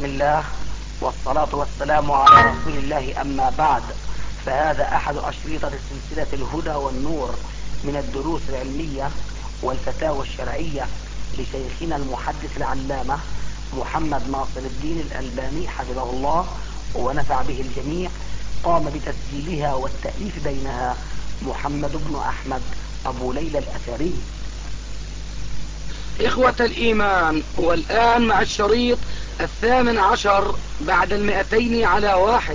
بسم الله والصلاة والسلام على رسول الله، أما بعد، فهذا أحد أشريطة سلسلة الهدى والنور من الدروس العلمية والفتاوى الشرعية لشيخنا المحدث العلامة محمد ناصر الدين الألباني حفظه الله ونفع به الجميع. قام بتسجيلها والتأليف بينها محمد بن أحمد أبو ليلى الأثري. إخوة الإيمان، والآن مع الشريط 18 بعد 200 على 1.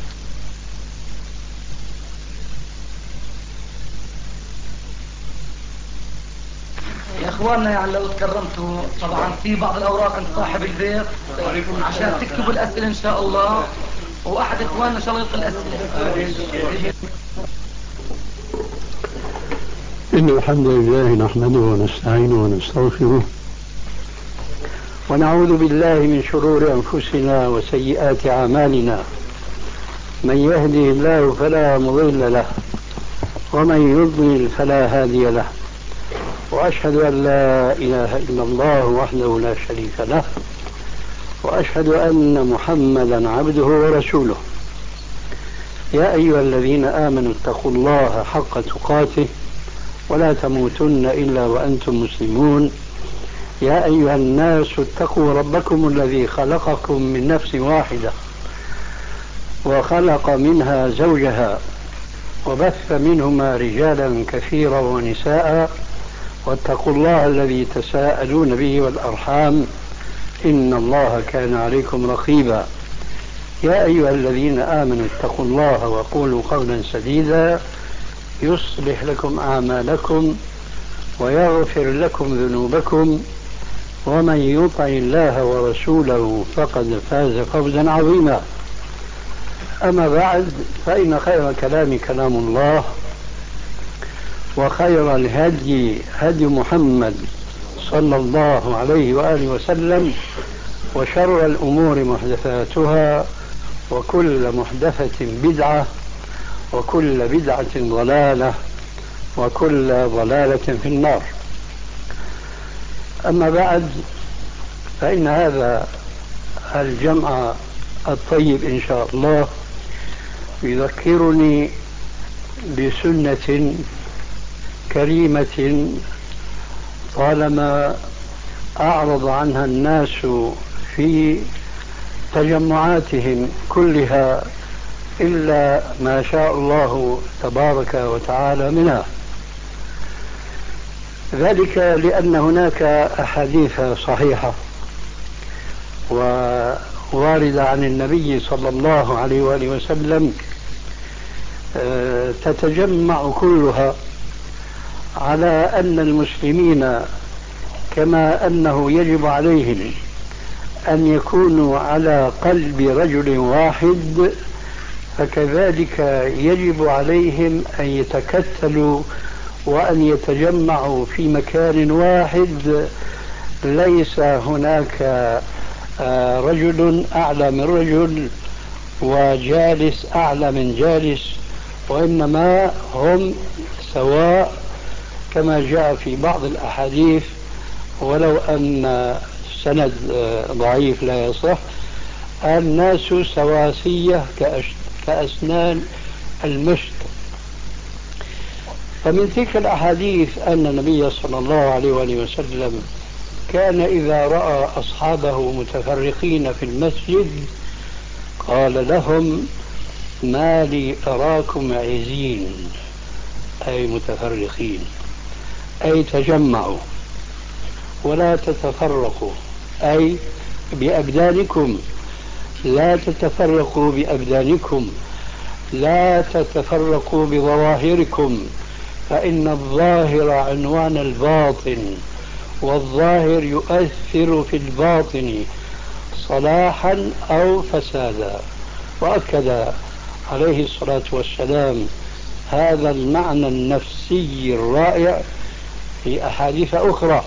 يا اخواننا، يعني لو تكرمتوا طبعا في بعض الاوراق عند صاحب البيت عشان تكتبوا الاسئله ان شاء الله، واحد اخواننا ان شاء الله يلقي الاسئله. إن الحمد لله نحمده ونستعينه ونستغفره ونعوذ بالله من شرور أنفسنا وسيئات أعمالنا. من يهده الله فلا مضل له ومن يضلل فلا هادي له، وأشهد أن لا إله إلا الله وحده لا شريك له، وأشهد أن محمدا عبده ورسوله. يا أيها الذين آمنوا اتقوا الله حق تقاته ولا تموتن إلا وأنتم مسلمون. يا أيها الناس اتقوا ربكم الذي خلقكم من نفس واحدة وخلق منها زوجها وبث منهما رجالا كثيرا ونساء، واتقوا الله الذي تساءلون به والأرحام إن الله كان عليكم رقيبا. يا أيها الذين آمنوا اتقوا الله وقولوا قولا سديدا يصلح لكم أعمالكم ويغفر لكم ذنوبكم، ومن يطع الله ورسوله فقد فاز فوزا عظيما. أما بعد، فإن خير كلام كلام الله، وخير الهدي هدي محمد صلى الله عليه وآله وسلم، وشر الأمور محدثاتها، وكل محدثة بدعة، وكل بدعة ضلالة، وكل ضلالة في النار. أما بعد، فإن هذا الجمع الطيب إن شاء الله يذكرني بسنة كريمة طالما أعرض عنها الناس في تجمعاتهم كلها إلا ما شاء الله تبارك وتعالى منها. ذلك لأن هناك أحاديث صحيحة وواردة عن النبي صلى الله عليه وآله وسلم تتجمع كلها على أن المسلمين كما أنه يجب عليهم أن يكونوا على قلب رجل واحد، فكذلك يجب عليهم أن يتكتلوا وأن يتجمعوا في مكان واحد، ليس هناك رجل أعلى من رجل وجالس أعلى من جالس، وإنما هم سواء كما جاء في بعض الأحاديث، ولو أن سند ضعيف لا يصح. الناس سواسية كأسنان المشط. فمن تلك الأحاديث أن النبي صلى الله عليه وآله وسلم كان إذا رأى أصحابه متفرقين في المسجد قال لهم: ما لي أراكم عزين، أي متفرقين، أي تجمعوا ولا تتفرقوا، أي بأبدانكم، لا تتفرقوا بأبدانكم، لا تتفرقوا بظواهركم، فإن الظاهر عنوان الباطن، والظاهر يؤثر في الباطن صلاحا أو فسادا. وأكد عليه الصلاة والسلام هذا المعنى النفسي الرائع في أحاديث أخرى،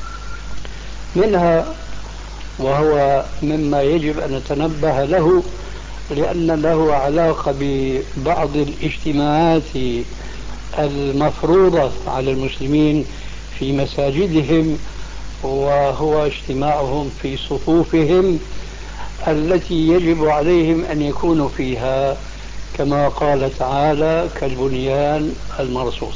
منها وهو مما يجب أن نتنبه له لأن له علاقة ببعض الاجتماعات المفروضة على المسلمين في مساجدهم، وهو اجتماعهم في صفوفهم التي يجب عليهم أن يكونوا فيها، كما قال تعالى: كالبنيان المرصوص.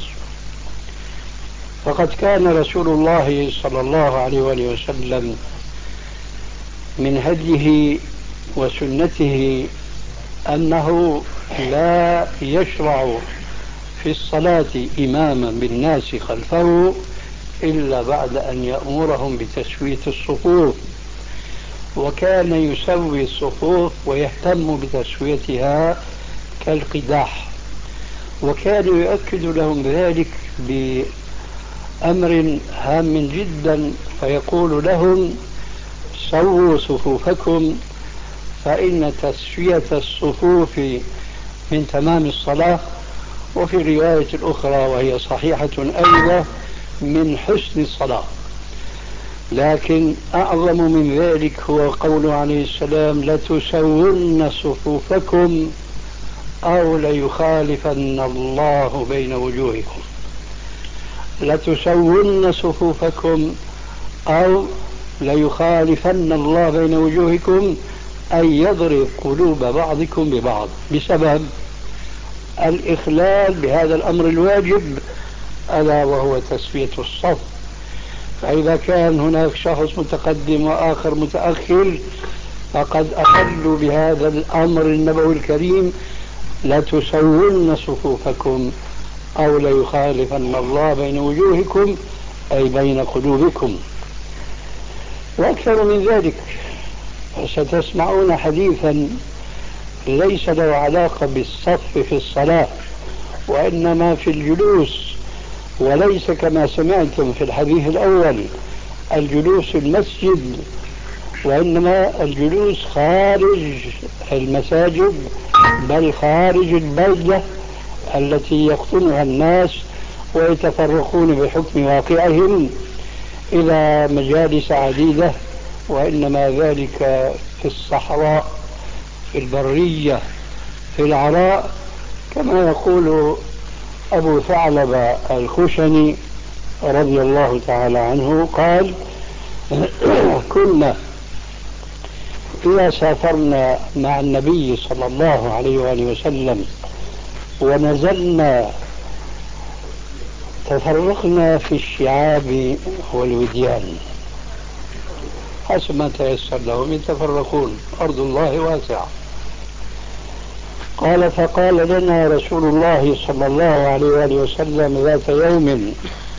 فقد كان رسول الله صلى الله عليه وآله وسلم من هديه وسنته أنه لا يشرع في الصلاة إماما بالناس خلفه إلا بعد أن يأمرهم بتسوية الصفوف، وكان يسوي الصفوف ويهتم بتسويتها كالقداح، وكان يؤكد لهم ذلك بأمر هام جدا، فيقول لهم: سووا صفوفكم فإن تسوية الصفوف من تمام الصلاة، وفي رواية أخرى وهي صحيحة أيضا: من حسن الصلاة. لكن أعظم من ذلك هو قوله عليه السلام: لتسون صفوفكم أو ليخالفن الله بين وجوهكم. لتسون صفوفكم أو ليخالفن الله بين وجوهكم، أي يضرب قلوب بعضكم ببعض بسبب الإخلال بهذا الأمر الواجب، ألا وهو تسوية الصف. فإذا كان هناك شخص متقدم وآخر متأخر فقد أخلوا بهذا الأمر النبوي الكريم: لتسون صفوفكم أو ليخالفن الله بين وجوهكم، أي بين قلوبكم. وأكثر من ذلك، ستسمعون حديثا ليس له علاقة بالصف في الصلاة وإنما في الجلوس، وليس كما سمعتم في الحديث الأول الجلوس المسجد، وإنما الجلوس خارج المساجد، بل خارج البلدة التي يقطنها الناس ويتفرقون بحكم واقعهم إلى مجالس عديدة، وإنما ذلك في الصحراء، في البرية، في العراء، كما يقول أبو ثعلبة الخشني رضي الله تعالى عنه قال: كنا إذا سافرنا مع النبي صلى الله عليه وآله وسلم ونزلنا تفرقنا في الشعاب والوديان، حسب ما تيسر لهم يتفرقون، أرض الله واسعة. قال: فقال لنا رسول الله صلى الله عليه وآله وسلم ذات يوم: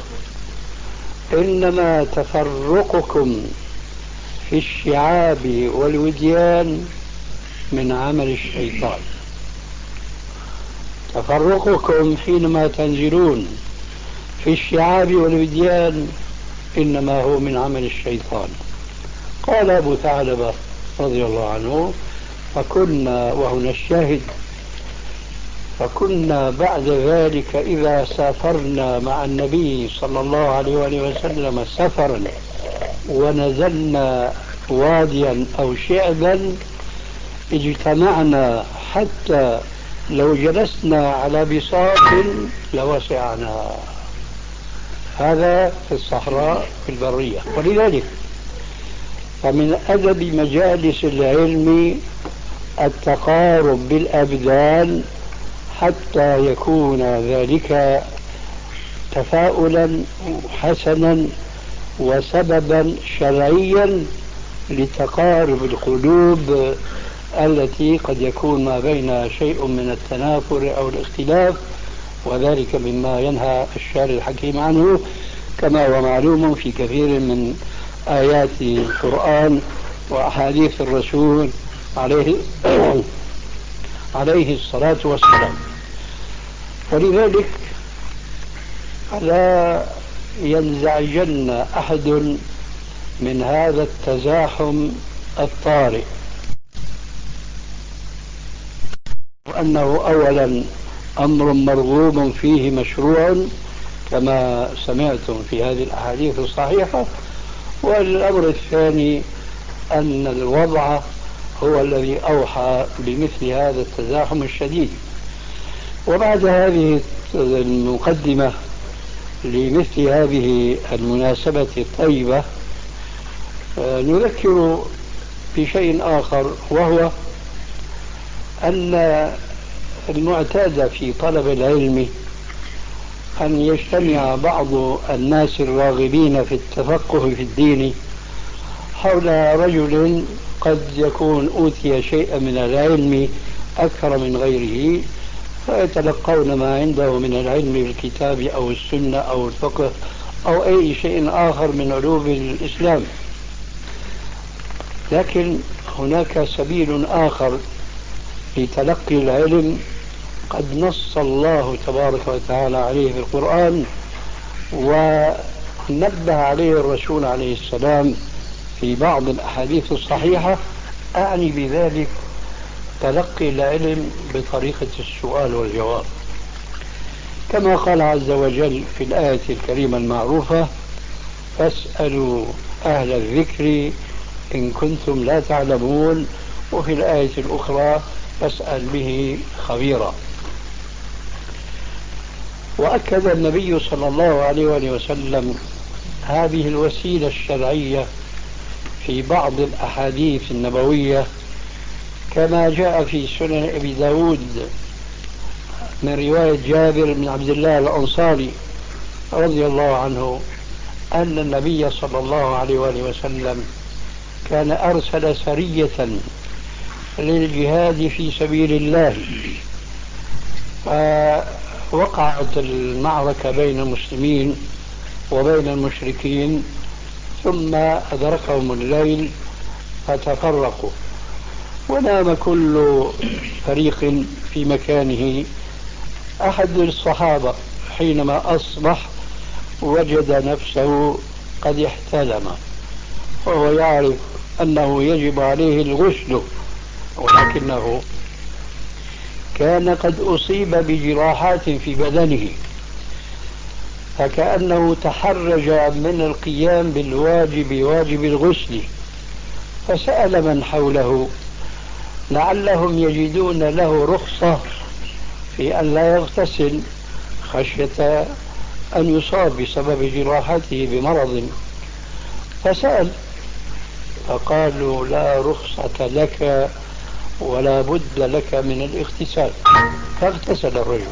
إنما تفرقكم في الشعاب والوديان من عمل الشيطان. تفرقكم حينما تنزلون في الشعاب والوديان إنما هو من عمل الشيطان. قال أبو ثعلبة رضي الله عنه: فكنا، وهنا الشاهد، فكنا بعد ذلك إذا سافرنا مع النبي صلى الله عليه وآله وسلم سفرا ونزلنا واديا أو شعبا اجتمعنا حتى لو جلسنا على بساط لوسعنا. هذا في الصحراء في البرية. ولذلك فمن أدب مجالس العلم التقارب بالأبدان حتى يكون ذلك تفاؤلا حسنا وسببا شرعيا لتقارب القلوب التي قد يكون ما بين شيء من التنافر أو الاختلاف، وذلك مما ينهى الشارع الحكيم عنه، كما هو معلوم في كثير من آيات القرآن وأحاديث الرسول عليه الصلاة والسلام. ولذلك لا ينزعجن أحد من هذا التزاحم الطارئ، وأنه أولا أمر مرغوب فيه مشروع كما سمعتم في هذه الأحاديث الصحيحة، والأمر الثاني أن الوضع هو الذي أوحى بمثل هذا التزاحم الشديد. وبعد هذه المقدمة لمثل هذه المناسبة الطيبة نذكر بشيء آخر، وهو أن المعتاد في طلب العلم أن يجتمع بعض الناس الراغبين في التفقه في الدين حول رجل قد يكون أوتي شيئا من العلم أكثر من غيره، فيتلقون ما عنده من العلم بالكتاب أو السنة أو الفقه أو أي شيء آخر من علوم الإسلام. لكن هناك سبيل آخر لتلقي العلم قد نص الله تبارك وتعالى عليه في القرآن، ونبه عليه الرسول عليه السلام في بعض الأحاديث الصحيحة. أعني بذلك تلقي العلم بطريقة السؤال والجواب، كما قال عز وجل في الآية الكريمة المعروفة: فاسألوا أهل الذكر إن كنتم لا تعلمون، وفي الآية الأخرى: فاسأل به خبيرا. وأكد النبي صلى الله عليه وسلم هذه الوسيلة الشرعية في بعض الأحاديث النبوية، كما جاء في سنن أبي داود من رواية جابر بن عبد الله الأنصاري رضي الله عنه أن النبي صلى الله عليه وسلم كان أرسل سرية للجهاد في سبيل الله، فوقعت المعركة بين المسلمين وبين المشركين، ثم أدركهم الليل فتفرقوا، ونام كل فريق في مكانه. أحد الصحابة حينما أصبح وجد نفسه قد احتلم، وهو يعرف أنه يجب عليه الغسل، ولكنه كان قد أصيب بجراحات في بدنه، فكأنه تحرج من القيام واجب الغسل، فسأل من حوله لعلهم يجدون له رخصة في أن لا يغتسل خشية أن يصاب بسبب جراحته بمرض، فسأل فقالوا: لا رخصة لك ولا بد لك من الاغتسال. فاغتسل الرجل،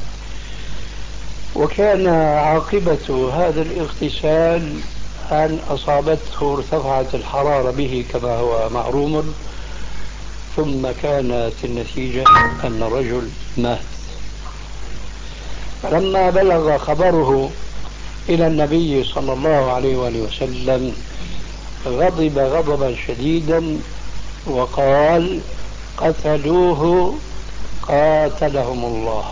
وكان عاقبة هذا الاغتسال أن أصابته ارتفعت الحرارة به كما هو معلوم، ثم كانت النتيجة أن الرجل مات. لما بلغ خبره إلى النبي صلى الله عليه وسلم غضب غضبا شديدا وقال: قتلوه قاتلهم الله.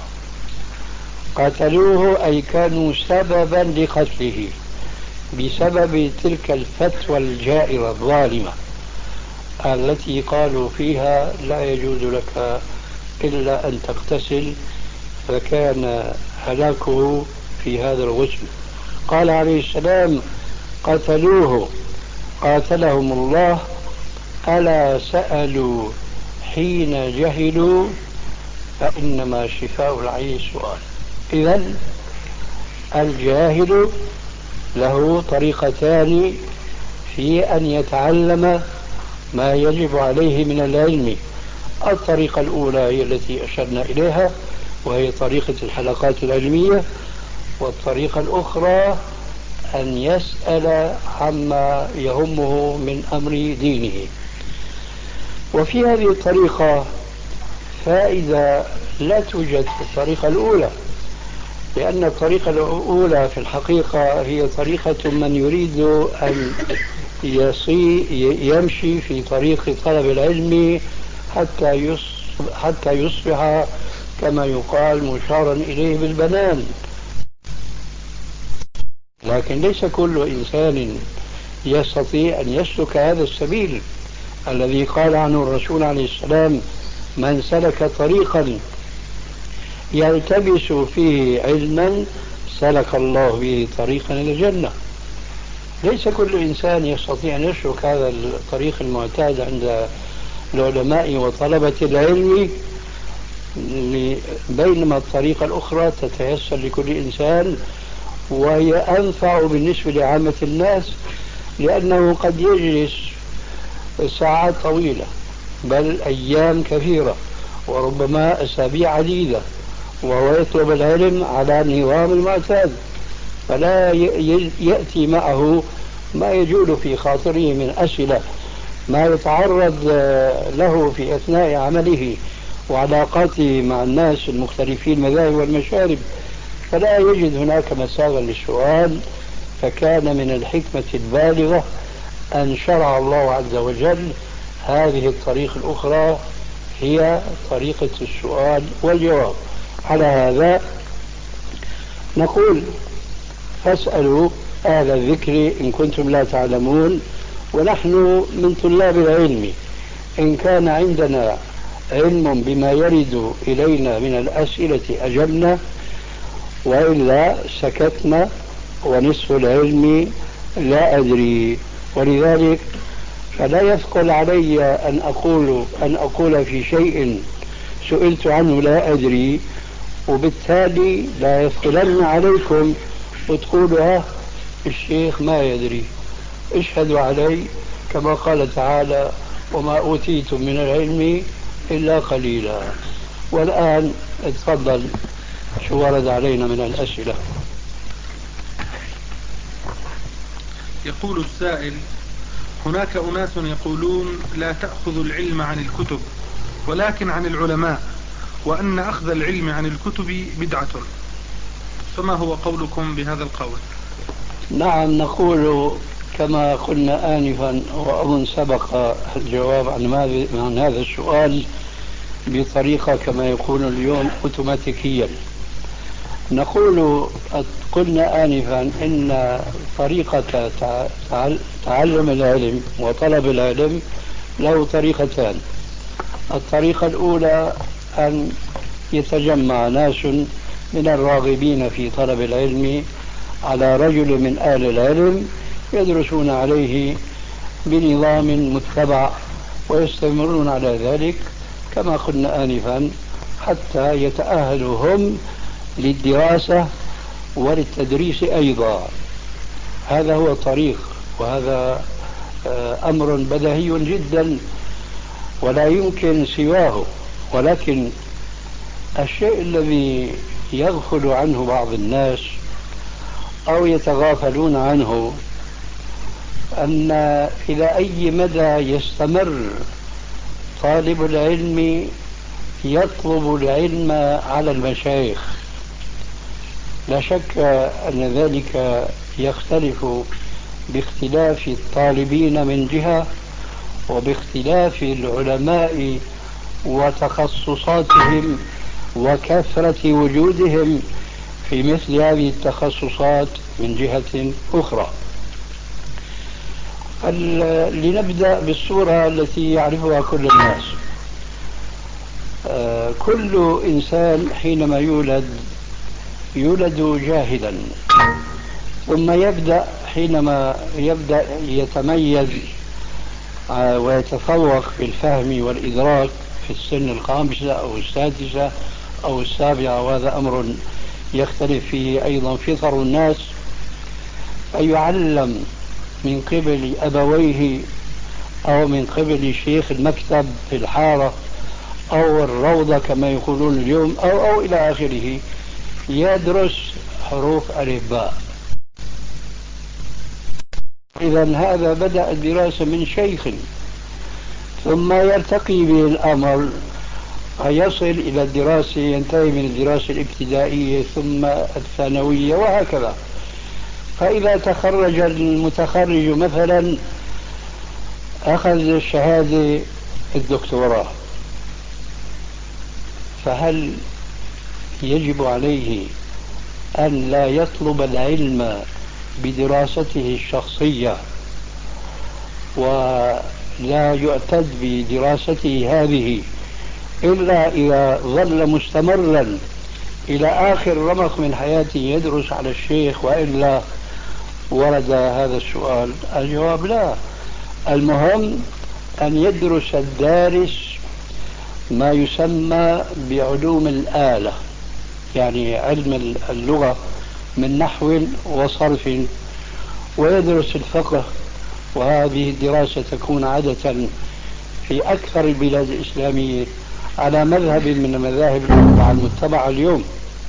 قتلوه أي كانوا سببا لقتله بسبب تلك الفتوى الجائرة الظالمة التي قالوا فيها لا يجوز لك إلا أن تغتسل، فكان هلاكه في هذا الغسل. قال عليه السلام: قتلوه قاتلهم الله، ألا سألوا حين جهلوا فإنما شفاء العي السؤال. إذن الجاهل له طريقتان في أن يتعلم ما يجب عليه من العلم. الطريقة الأولى هي التي أشرنا إليها، وهي طريقة الحلقات العلمية، والطريقة الأخرى أن يسأل عما يهمه من أمر دينه. وفي هذه الطريقة فائدة لا توجد في الطريقة الأولى، لأن الطريقة الأولى في الحقيقة هي طريقة من يريد أن يمشي في طريق طلب العلم حتى يصبح كما يقال مشارا إليه بالبنان. لكن ليس كل إنسان يستطيع أن يسلك هذا السبيل الذي قال عنه الرسول عليه السلام: من سلك طريقا يلتبس فيه علما سلك الله به طريقا إلى الجنة. ليس كل إنسان يستطيع أن يسلك هذا الطريق المعتاد عند العلماء وطلبة العلم، بينما الطريقة الأخرى تتيسر لكل إنسان، وهي أنفع بالنسبة لعامة الناس، لأنه قد يجلس ساعات طويلة، بل أيام كثيرة، وربما أسابيع عديدة، وهو يطلب العلم على النظام المعتاد، فلا يأتي معه ما يجول في خاطره من أسئلة، ما يتعرض له في أثناء عمله وعلاقاته مع الناس المختلفين المذاهب والمشارب، فلا يجد هناك مساغا للسؤال. فكان من الحكمة البالغة أن شرع الله عز وجل هذه الطريقة الأخرى، هي طريقة السؤال والجواب. على هذا نقول: فاسألوا أهل الذكر إن كنتم لا تعلمون. ونحن من طلاب العلم، إن كان عندنا علم بما يرد إلينا من الأسئلة أجبنا، وإلا سكتنا، ونصف العلم لا أدري. ولذلك فلا يثقل علي أن أقول في شيء سئلت عنه لا أدري، وبالتالي لا يثقلن عليكم وتقولوا الشيخ ما يدري. اشهدوا علي كما قال تعالى: وما أوتيتم من العلم إلا قليلا. والآن اتفضل، شو ورد علينا من الأسئلة؟ يقول السائل: هناك أناس يقولون لا تأخذ العلم عن الكتب ولكن عن العلماء، وأن أخذ العلم عن الكتب بدعة، فما هو قولكم بهذا القول؟ نعم، نقول كما قلنا آنفا، وأظن سبق الجواب عن هذا السؤال بطريقة كما يقول اليوم أوتوماتيكيا. نقول قلنا آنفا إن طريقة تعلم العلم وطلب العلم له طريقتان. الطريقة الأولى أن يتجمع ناس من الراغبين في طلب العلم على رجل من أهل العلم يدرسون عليه بنظام متبع، ويستمرون على ذلك كما قلنا آنفا حتى يتأهلوا هم للدراسة وللتدريس أيضا. هذا هو الطريق، وهذا أمر بديهي جدا ولا يمكن سواه. ولكن الشيء الذي يغفل عنه بعض الناس أو يتغافلون عنه أن إلى أي مدى يستمر طالب العلم يطلب العلم على المشايخ. لا شك أن ذلك يختلف باختلاف الطالبين من جهة، وباختلاف العلماء وتخصصاتهم وكثرة وجودهم في مثل هذه التخصصات من جهة أخرى. لنبدأ بالصورة التي يعرفها كل الناس. كل إنسان حينما يولد جاهلا، ثم حينما يبدأ يتميز ويتفوق في الفهم والإدراك في السن الخامسة أو السادسة أو السابعة، وهذا أمر يختلف فيه أيضا فطر الناس، فيعلم من قبل أبويه أو من قبل شيخ المكتب في الحارة أو الروضة كما يقولون اليوم أو إلى آخره، يدرس حروف ألف باء. إذا هذا بدأ الدراسة من شيخ، ثم يرتقي به الأمر يصل إلى الدراسة، ينتهي من الدراسة الابتدائية ثم الثانوية وهكذا. فإذا تخرج المتخرج مثلا أخذ شهادة الدكتوراه، فهل يجب عليه أن لا يطلب العلم بدراسته الشخصية ولا يعتد بدراسته هذه إلا إذا ظل مستمرا إلى آخر رمق من حياته يدرس على الشيخ، وإلا ورد هذا السؤال؟ الجواب لا. المهم أن يدرس الدارس ما يسمى بعلوم الآلة، يعني علم اللغة من نحو وصرف، ويدرس الفقه وهذه الدراسة تكون عادة في أكثر البلاد الإسلامية على مذهب من المذاهب الأربعة المتبعة اليوم.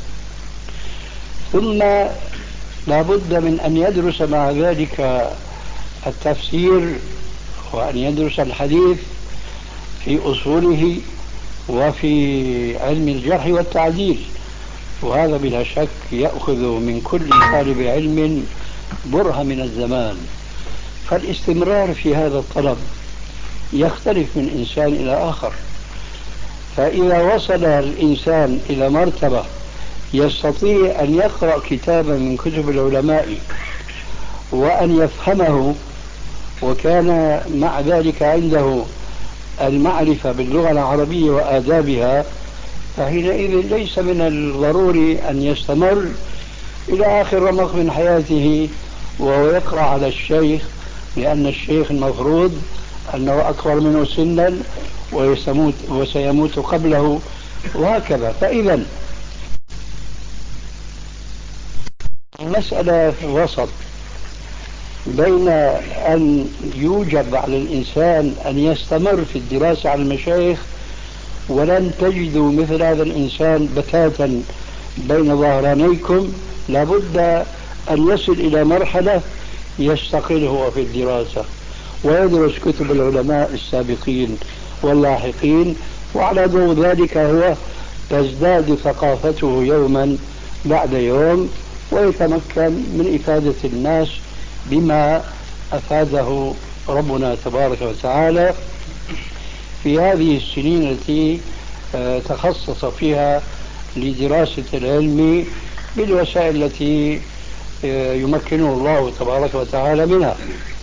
ثم لا بد من أن يدرس مع ذلك التفسير وأن يدرس الحديث في أصوله وفي علم الجرح والتعديل، وهذا بلا شك يأخذ من كل طالب علم برهة من الزمان. فالاستمرار في هذا الطلب يختلف من إنسان إلى آخر. فإذا وصل الإنسان إلى مرتبة يستطيع أن يقرأ كتابا من كتب العلماء وأن يفهمه، وكان مع ذلك عنده المعرفة باللغة العربية وآدابها، فحينئذ ليس من الضروري أن يستمر إلى آخر رمق من حياته وهو يقرأ على الشيخ، لأن الشيخ المفروض أنه أكبر منه سنا وسيموت قبله وهكذا. فإذا المسألة وسط بين أن يوجب على الإنسان أن يستمر في الدراسة على المشايخ، ولن تجدوا مثل هذا الإنسان بتاتا بين ظهرانيكم، لابد أن يصل إلى مرحلة يستقل هو في الدراسة ويدرس كتب العلماء السابقين واللاحقين، وعلى ضوء ذلك هو تزداد ثقافته يوما بعد يوم ويتمكن من إفادة الناس بما أفاده ربنا تبارك وتعالى في هذه السنين التي تخصص فيها لدراسة العلم بالوسائل التي يمكنه الله تبارك وتعالى منها.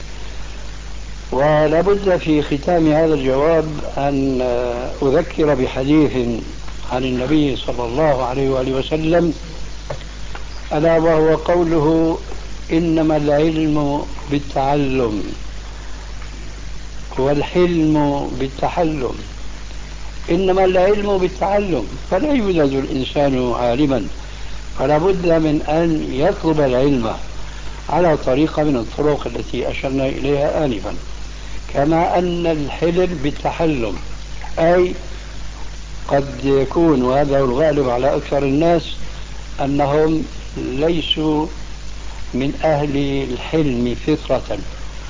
ولا بد في ختام هذا الجواب أن أذكر بحديث عن النبي صلى الله عليه وآله وسلم، ألا وهو قوله: إنما العلم بالتعلم والحلم بالتحلم. إنما العلم بالتعلم، فلا يولد الإنسان عالما، فلا بد من أن يطلب العلم على طريقة من الطرق التي أشرنا إليها آنفا. كما أن الحلم بالتحلم، أي قد يكون، وهذا الغالب على أكثر الناس، أنهم ليسوا من أهل الحلم فطرة،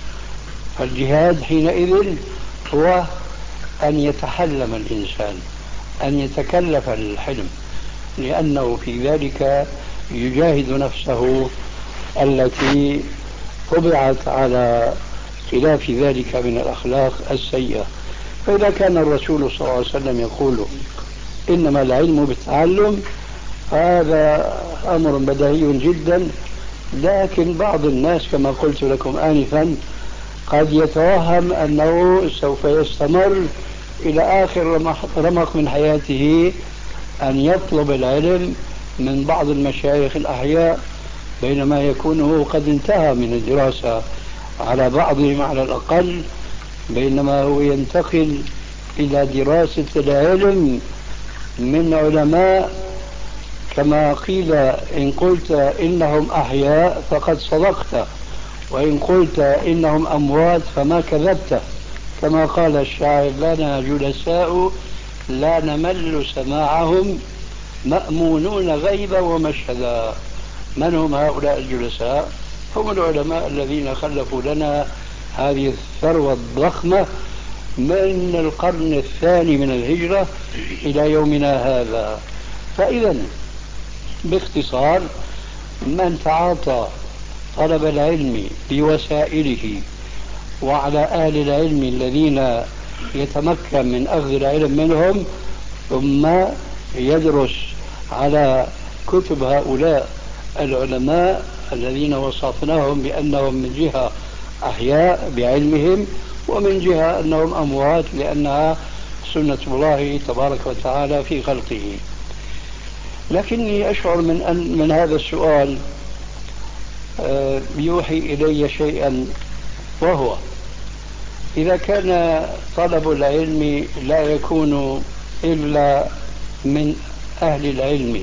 فالجهاد حينئذ هو أن يتحلم الإنسان، أن يتكلف الحلم، لأنه في ذلك يجاهد نفسه التي طبعت على خلاف ذلك من الأخلاق السيئة. فإذا كان الرسول صلى الله عليه وسلم يقول إنما العلم بالتعلم، هذا أمر بديهي جدا، لكن بعض الناس كما قلت لكم آنفا قد يتوهم أنه سوف يستمر إلى آخر رمق من حياته أن يطلب العلم من بعض المشايخ الأحياء، بينما يكون هو قد انتهى من الدراسة على بعضهم على الأقل، بينما هو ينتقل إلى دراسة العلم من علماء كما قيل: إن قلت إنهم أحياء فقد صدقت، وإن قلت إنهم أموات فما كذبت، كما قال الشاعر: لنا جلساء لا نمل سماعهم مأمونون غيبا ومشهدا. من هم هؤلاء الجلساء؟ هم العلماء الذين خلفوا لنا هذه الثروة الضخمة من القرن الثاني من الهجرة إلى يومنا هذا. فإذا باختصار، من تعاطى طلب العلم بوسائله وعلى أهل العلم الذين يتمكن من أخذ العلم منهم، ثم يدرس على كتب هؤلاء العلماء الذين وصفناهم بأنهم من جهة أحياء بعلمهم، ومن جهة أنهم أموات لأنها سنة الله تبارك وتعالى في خلقه. لكني أشعر من هذا السؤال يوحي إلي شيئا، وهو: إذا كان طلب العلم لا يكون إلا من أهل العلم،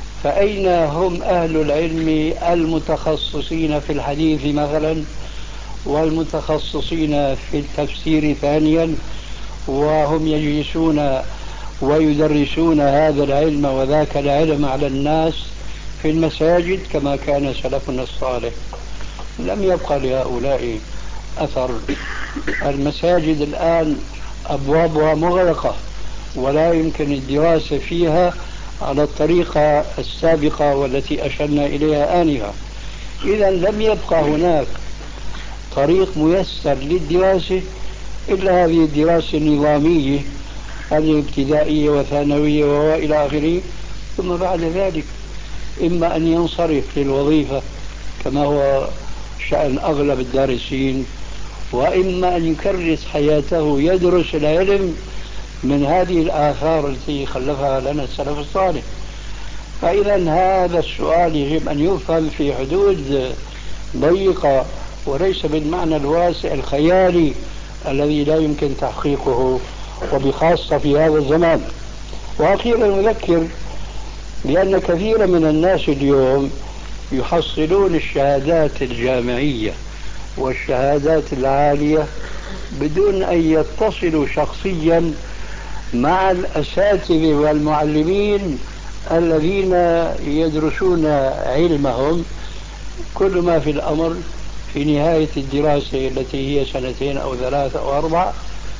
فأين هم أهل العلم المتخصصين في الحديث مثلا، والمتخصصين في التفسير ثانيا، وهم يجلسون ويدرسون هذا العلم وذاك العلم على الناس في المساجد كما كان سلفنا الصالح. لم يبقى لهؤلاء أثر. المساجد الآن أبوابها مغلقة ولا يمكن الدراسة فيها على الطريقة السابقة والتي أشرنا إليها آنفا. إذا لم يبقى هناك طريق ميسر للدراسة إلا هذه الدراسة النظامية، هذه ابتدائية وثانوية وإلى آخره. ثم بعد ذلك إما أن ينصرف للوظيفة كما هو شأن أغلب الدارسين، وإما أن يكرس حياته يدرس العلم من هذه الآثار التي خلفها لنا السلف الصالح. فإذا هذا السؤال يجب أن يفهم في حدود ضيقة وليس بالمعنى الواسع الخيالي الذي لا يمكن تحقيقه، وبخاصة في هذا الزمان. وأخيرا أذكر بأن كثير من الناس اليوم يحصلون الشهادات الجامعية والشهادات العالية بدون أن يتصلوا شخصيا مع الأساتذة والمعلمين الذين يدرسون علمهم. كل ما في الأمر في نهاية الدراسة التي هي 2 أو 3 أو 4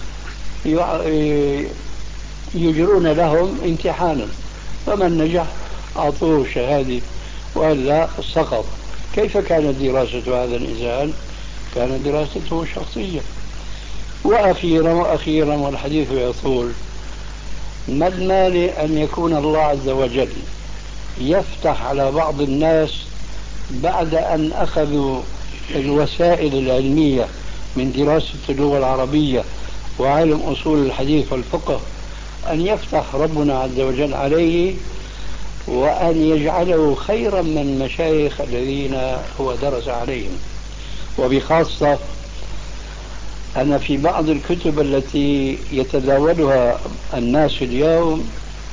يجرون لهم امتحانا، فمن نجح أعطوه شهادة وإلا سقط. كيف كانت دراسة هذا الإنسان؟ كانت دراسته شخصية. وأخيرا والحديث يطول، ما المانع أن يكون الله عز وجل يفتح على بعض الناس بعد أن أخذوا الوسائل العلمية من دراسة اللغة العربية وعلم أصول الحديث والفقه، أن يفتح ربنا عز وجل عليه وأن يجعله خيرا من المشايخ الذين هو درس عليهم. وبخاصة أن في بعض الكتب التي يتداولها الناس اليوم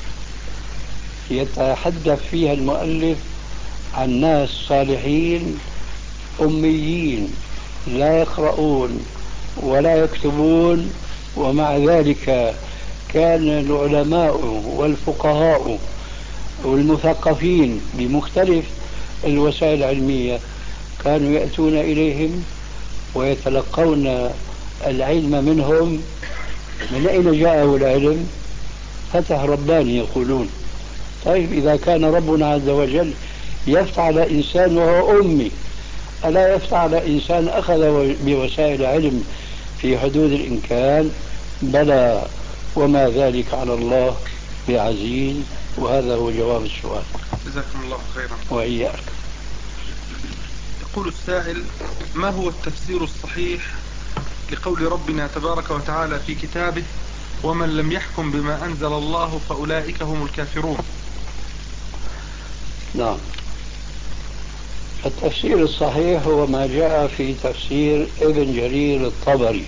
يتحدث فيها المؤلف عن ناس صالحين أميين لا يقرؤون ولا يكتبون، ومع ذلك كان العلماء والفقهاء والمثقفين بمختلف الوسائل العلمية كانوا يأتون إليهم ويتلقون العلم منهم. من أين جاءه العلم؟ فتح رباني يقولون. طيب إذا كان ربنا عز وجل يفتح على إنسان وهو أمي، ألا يفتح على إنسان أخذ بوسائل علم في حدود الإمكان؟ بلى، وما ذلك على الله بعزيز. وهذا هو جواب السؤال. جزاكم الله خيرا. وإياك. يقول السائل: ما هو التفسير الصحيح لقول ربنا تبارك وتعالى في كتابه: ومن لم يحكم بما أنزل الله فأولئك هم الكافرون؟ نعم، التفسير الصحيح هو ما جاء في تفسير ابن جرير الطبري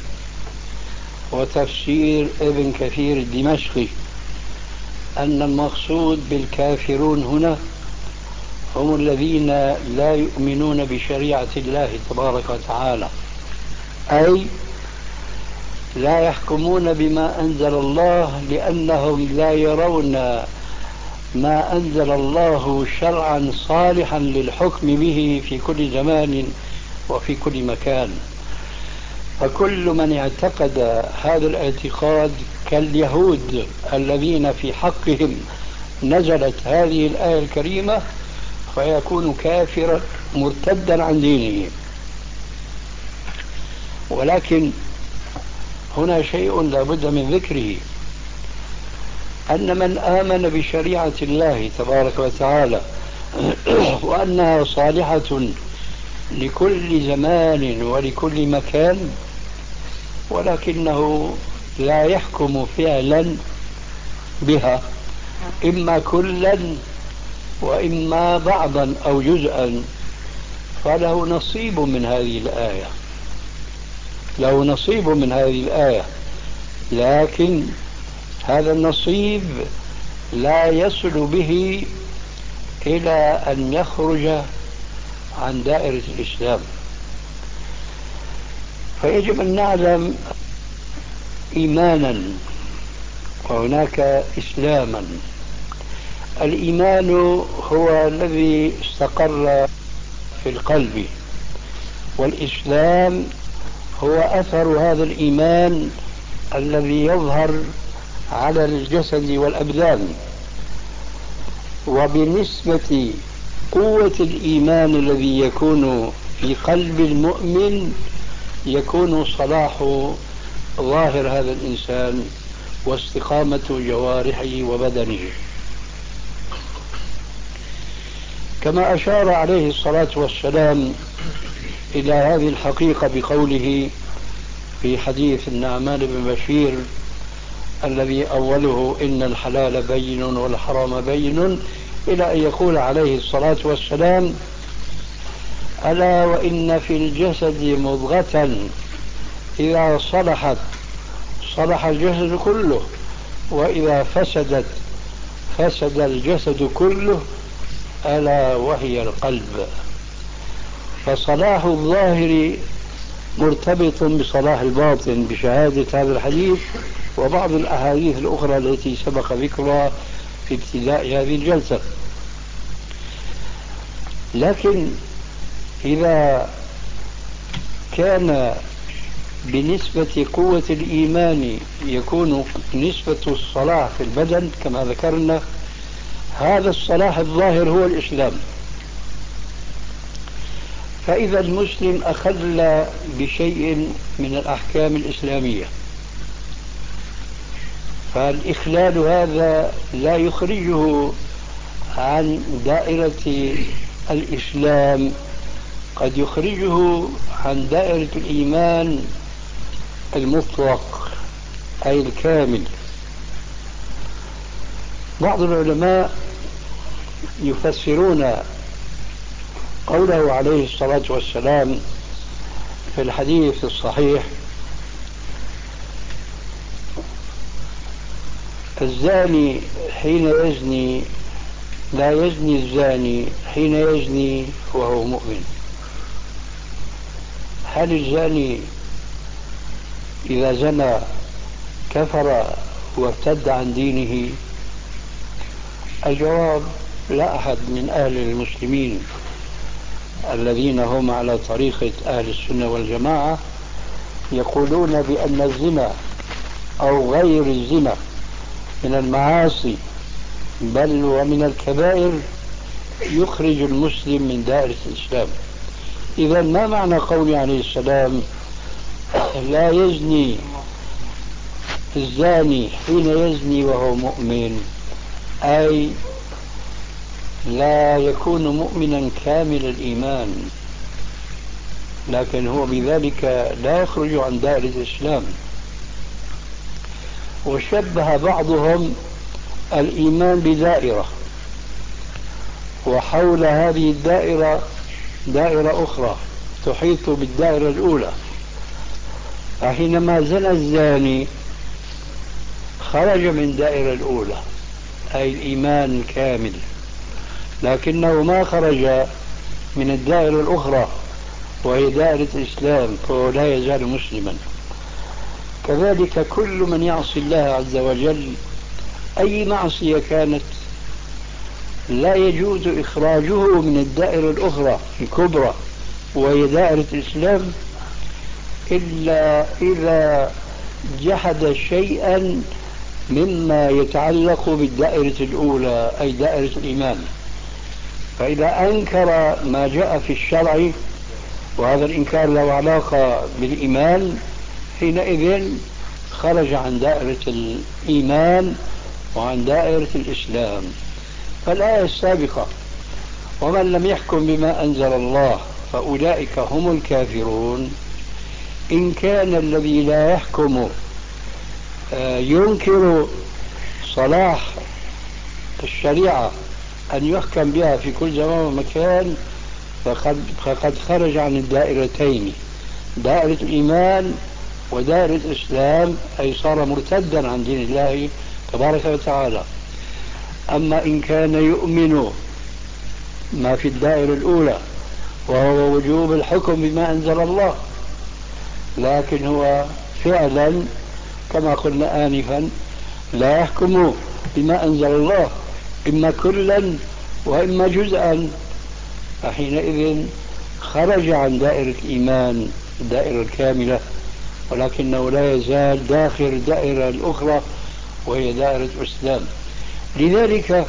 وتفسير ابن كثير الدمشقي، أن المقصود بالكافرون هنا هم الذين لا يؤمنون بشريعة الله تبارك وتعالى، أي لا يحكمون بما أنزل الله لأنهم لا يرون ما أنزل الله شرعا صالحا للحكم به في كل زمان وفي كل مكان. فكل من اعتقد هذا الاعتقاد كاليهود الذين في حقهم نزلت هذه الآية الكريمة فيكون كافرا مرتدا عن دينه. ولكن هنا شيء لا بد من ذكره، أن من آمن بشريعة الله تبارك وتعالى وأنها صالحة لكل زمان ولكل مكان، ولكنه لا يحكم فعلا بها إما كلا وإما بعضا أو جزءا، فله نصيب من هذه الآية، له نصيب من هذه الآية، لكن هذا النصيب لا يصل به إلى أن يخرج عن دائرة الإسلام. فيجب أن نعلم إيمانا وهناك إسلاما. الإيمان هو الذي استقر في القلب، والإسلام هو أثر هذا الإيمان الذي يظهر على الجسد والأبدان. وبنسبة قوة الإيمان الذي يكون في قلب المؤمن يكون صلاح ظاهر هذا الإنسان واستقامة جوارحه وبدنه. كما أشار عليه الصلاة والسلام إلى هذه الحقيقة بقوله في حديث النعمان بن بشير الذي أوله إن الحلال بين والحرام بين، إلى أن يقول عليه الصلاة والسلام ألا وإن في الجسد مضغة إذا صلحت صلح الجسد كله وإذا فسدت فسد الجسد كله ألا وهي القلب. فصلاح الظاهر مرتبط بصلاح الباطن بشهادة هذا الحديث وبعض الأحاديث الأخرى التي سبق ذكرها في ابتداء هذه الجلسة. لكن إذا كان بنسبة قوة الإيمان يكون نسبة الصلاح في البدن كما ذكرنا، هذا الصلاح الظاهر هو الإسلام. فإذا المسلم أخل بشيء من الأحكام الإسلامية فالإخلال هذا لا يخرجه عن دائرة الإسلام، قد يخرجه عن دائرة الإيمان المطلق أي الكامل. بعض العلماء يفسرون قوله عليه الصلاة والسلام في الحديث الصحيح الزاني حين يزني لا يزني الزاني حين يزني وهو مؤمن. هل الزاني إذا زنى كفر وارتد عن دينه؟ الجواب لا أحد من أهل المسلمين الذين هم على طريقة أهل السنة والجماعة يقولون بأن الزنا أو غير الزنا من المعاصي بل ومن الكبائر يخرج المسلم من دائرة الإسلام. إذا ما معنى قوله عليه السلام لا يزني الزاني حين يزني وهو مؤمن؟ أي لا يكون مؤمنا كامل الإيمان، لكن هو بذلك لا يخرج عن دائرة الإسلام. وشبه بعضهم الإيمان بدائرة وحول هذه الدائرة دائرة أخرى تحيط بالدائرة الأولى. فحينما زنى الزاني خرج من الدائرة الأولى أي الإيمان الكامل، لكنه ما خرج من الدائرة الأخرى وهي دائرة الإسلام، فهو لا يزال مسلما. كذلك كل من يعصي الله عز وجل أي معصية كانت لا يجوز إخراجه من الدائرة الأخرى الكبرى وهي دائرة الإسلام إلا إذا جحد شيئا مما يتعلق بالدائرة الأولى أي دائرة الإيمان. فإذا أنكر ما جاء في الشرع وهذا الإنكار له علاقة بالإيمان حينئذ خرج عن دائرة الإيمان وعن دائرة الإسلام. فالآية السابقة ومن لم يحكم بما أنزل الله فأولئك هم الكافرون، إن كان الذي لا يحكم ينكر صلاح الشريعة أن يحكم بها في كل زمان ومكان فقد خرج عن الدائرتين دائرة الإيمان ودائرة الإسلام، أي صار مرتدا عن دين الله تبارك وتعالى. أما إن كان يؤمن ما في الدائرة الأولى وهو وجوب الحكم بما أنزل الله لكن هو فعلا كما قلنا آنفا لا يحكم بما أنزل الله إما كلا وإما جزءا، فحينئذ خرج عن دائرة الإيمان الدائرة الكاملة، ولكنه لا يزال داخل الدائرة الأخرى وهي دائرة الإسلام. لذلك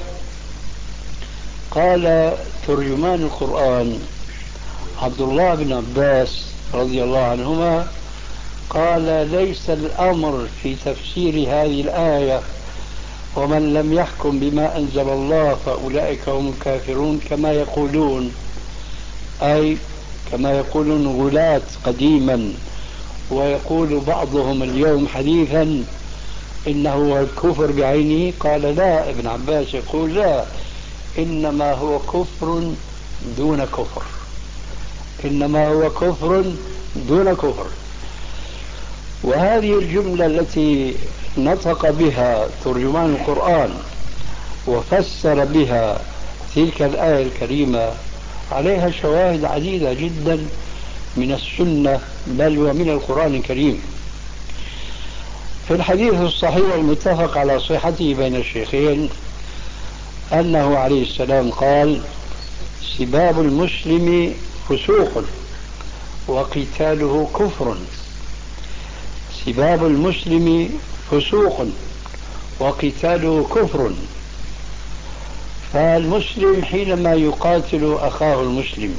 قال ترجمان القرآن عبد الله بن عباس رضي الله عنهما قال ليس الأمر في تفسير هذه الآية ومن لم يحكم بما أنزل الله فأولئك هم الكافرون كما يقولون، أي كما يقولون غلاة قديما، ويقول بعضهم اليوم حديثا إنه هو الكفر بعينه. قال لا، ابن عباس يقول لا، إنما هو كفر دون كفر، إنما هو كفر دون كفر. وهذه الجملة التي نطق بها ترجمان القرآن وفسر بها تلك الآية الكريمة عليها شواهد عديدة جدا من السنة بل ومن القرآن الكريم. في الحديث الصحيح المتفق على صحته بين الشيخين أنه عليه السلام قال سباب المسلم فسوق وقتاله كفر، سباب المسلم فسوق وقتاله كفر. فالمسلم حينما يقاتل أخاه المسلم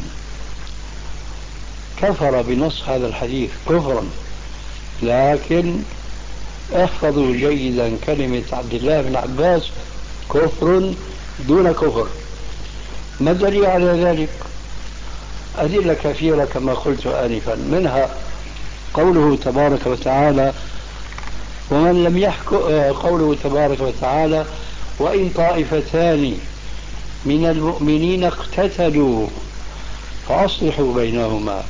كفر بنص هذا الحديث كفرا، لكن احفظوا جيدا كلمة عبد الله بن عباس كفر دون كفر. ما الدليل على ذلك؟ أدلة كثيرة كما قلت آنفا، منها قوله تبارك وتعالى ومن لم يحكم، قوله تبارك وتعالى وإن طائفتان من المؤمنين اقتتلوا فأصلحوا بينهما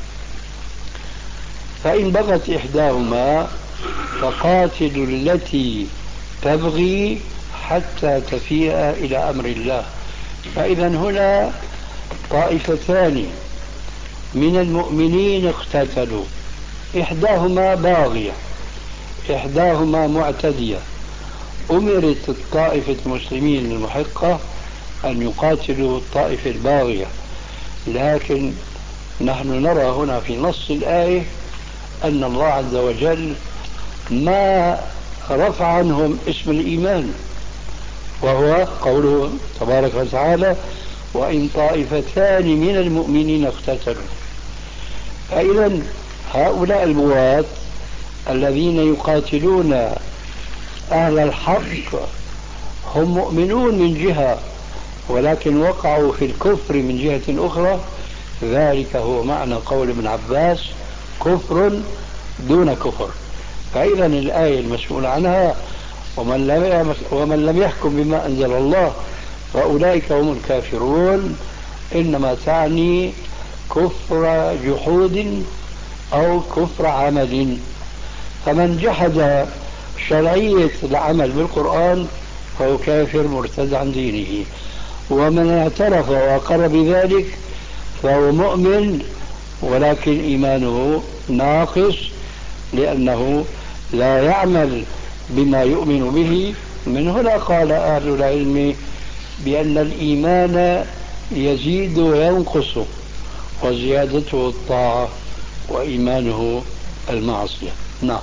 فإن بغت إحداهما فقاتلوا التي تبغي حتى تفيء إلى أمر الله. فإذا هنا طائفتان من المؤمنين اقتتلوا، إحداهما باغية إحداهما معتدية، أمرت الطائفة المسلمين المحقة أن يقاتلوا الطائفة الباغية، لكن نحن نرى هنا في نص الآية أن الله عز وجل ما رفع عنهم اسم الإيمان، وهو قوله تبارك وتعالى وإن طائفتان من المؤمنين اقتتلوا. فإذا هؤلاء البغاة الذين يقاتلون أهل الحق هم مؤمنون من جهة ولكن وقعوا في الكفر من جهة أخرى، ذلك هو معنى قول ابن عباس كفر دون كفر. فإذا الآية المسؤول عنها ومن لم يحكم بما أنزل الله فأولئك هم الكافرون إنما تعني كفر جحود أو كفر عمل. فمن جحد شرعية العمل بالقرآن فهو كافر مرتد عن دينه، ومن اعترف وأقر بذلك فهو مؤمن ولكن إيمانه ناقص لأنه لا يعمل بما يؤمن به. من هنا قال أهل العلم بأن الإيمان يزيد وينقص وزيادته الطاعة وإيمانه المعصية. نعم.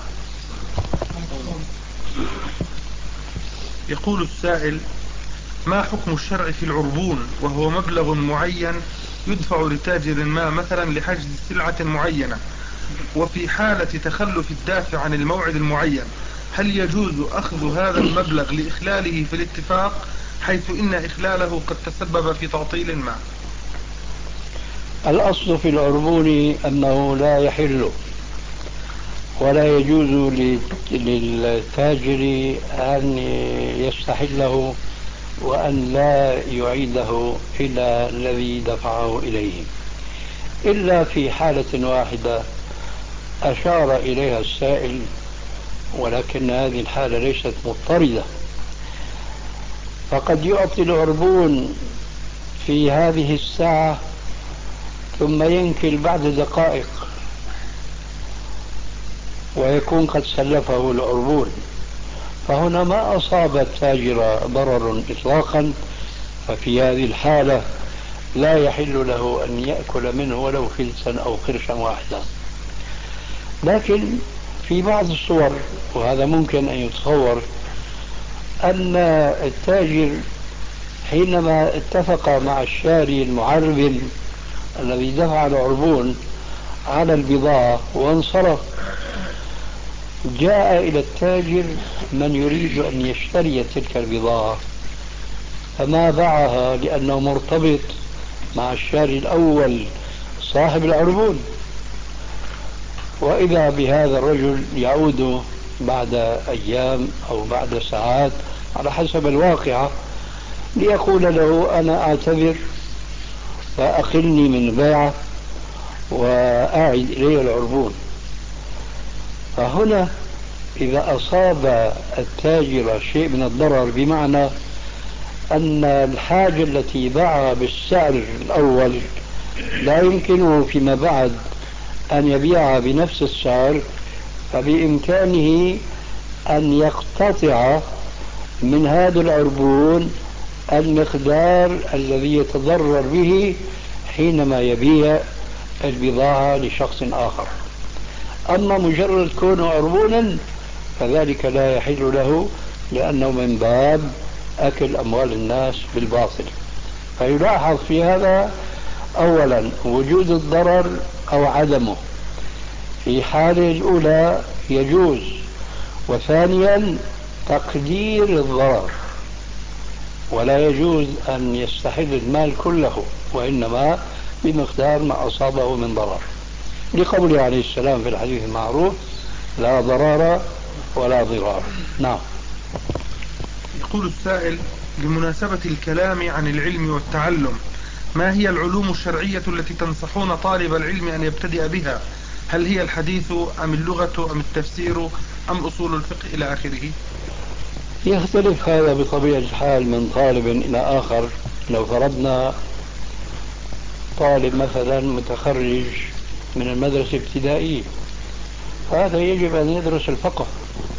يقول السائل ما حكم الشرع في العربون وهو مبلغ معين يدفع لتاجر ما مثلا لحجز سلعة معينة، وفي حالة تخلف الدافع عن الموعد المعين هل يجوز أخذ هذا المبلغ لإخلاله في الاتفاق حيث إن إخلاله قد تسبب في تعطيل ما؟ الأصل في العربون أنه لا يحل ولا يجوز للتاجر أن يستحله وأن لا يعيده إلى الذي دفعه إليه، إلا في حالة واحدة أشار إليها السائل، ولكن هذه الحالة ليست مضطردة. فقد يعطي العربون في هذه الساعة ثم ينكل بعد دقائق، ويكون قد سلفه العربون، فهنا ما أصاب التاجر ضرر إطلاقا، ففي هذه الحالة لا يحل له أن يأكل منه ولو فلسا أو قرشا واحدا. لكن في بعض الصور، وهذا ممكن أن يتصور، أن التاجر حينما اتفق مع الشاري المعربن الذي دفع العربون على البضاعة وانصرف، جاء إلى التاجر من يريد أن يشتري تلك البضاعة، فما باعها لأنه مرتبط مع الشاري الأول صاحب العربون. وإذا بهذا الرجل يعود بعد أيام أو بعد ساعات على حسب الواقعة ليقول له أنا أعتذر فأقلني من بيعه وأعد إلي العربون. فهنا إذا أصاب التاجر شيء من الضرر، بمعنى أن الحاجة التي باعها بالسعر الأول لا يمكنه فيما بعد أن يبيعها بنفس السعر، فبإمكانه أن يقتطع من هذا العربون المقدار الذي يتضرر به حينما يبيع البضاعة لشخص آخر. أما مجرد كونه عربونا فذلك لا يحل له، لأنه من باب أكل أموال الناس بالباطل. فيلاحظ في هذا أولا وجود الضرر أو عدمه، في حالة الأولى يجوز، وثانيا تقدير الضرر، ولا يجوز أن يستحل المال كله، وإنما بمقدار ما أصابه من ضرر، لقوله عليه السلام في الحديث المعروف لا ضرر ولا ضرار. نعم. يقول السائل: لمناسبة الكلام عن العلم والتعلم، ما هي العلوم الشرعية التي تنصحون طالب العلم أن يبتدئ بها؟ هل هي الحديث أم اللغة أم التفسير أم أصول الفقه إلى آخره؟ يختلف هذا بطبيعة الحال من طالب إلى آخر. لو فرضنا طالب مثلا متخرج من المدرسة الابتدائية، فهذا يجب أن يدرس الفقه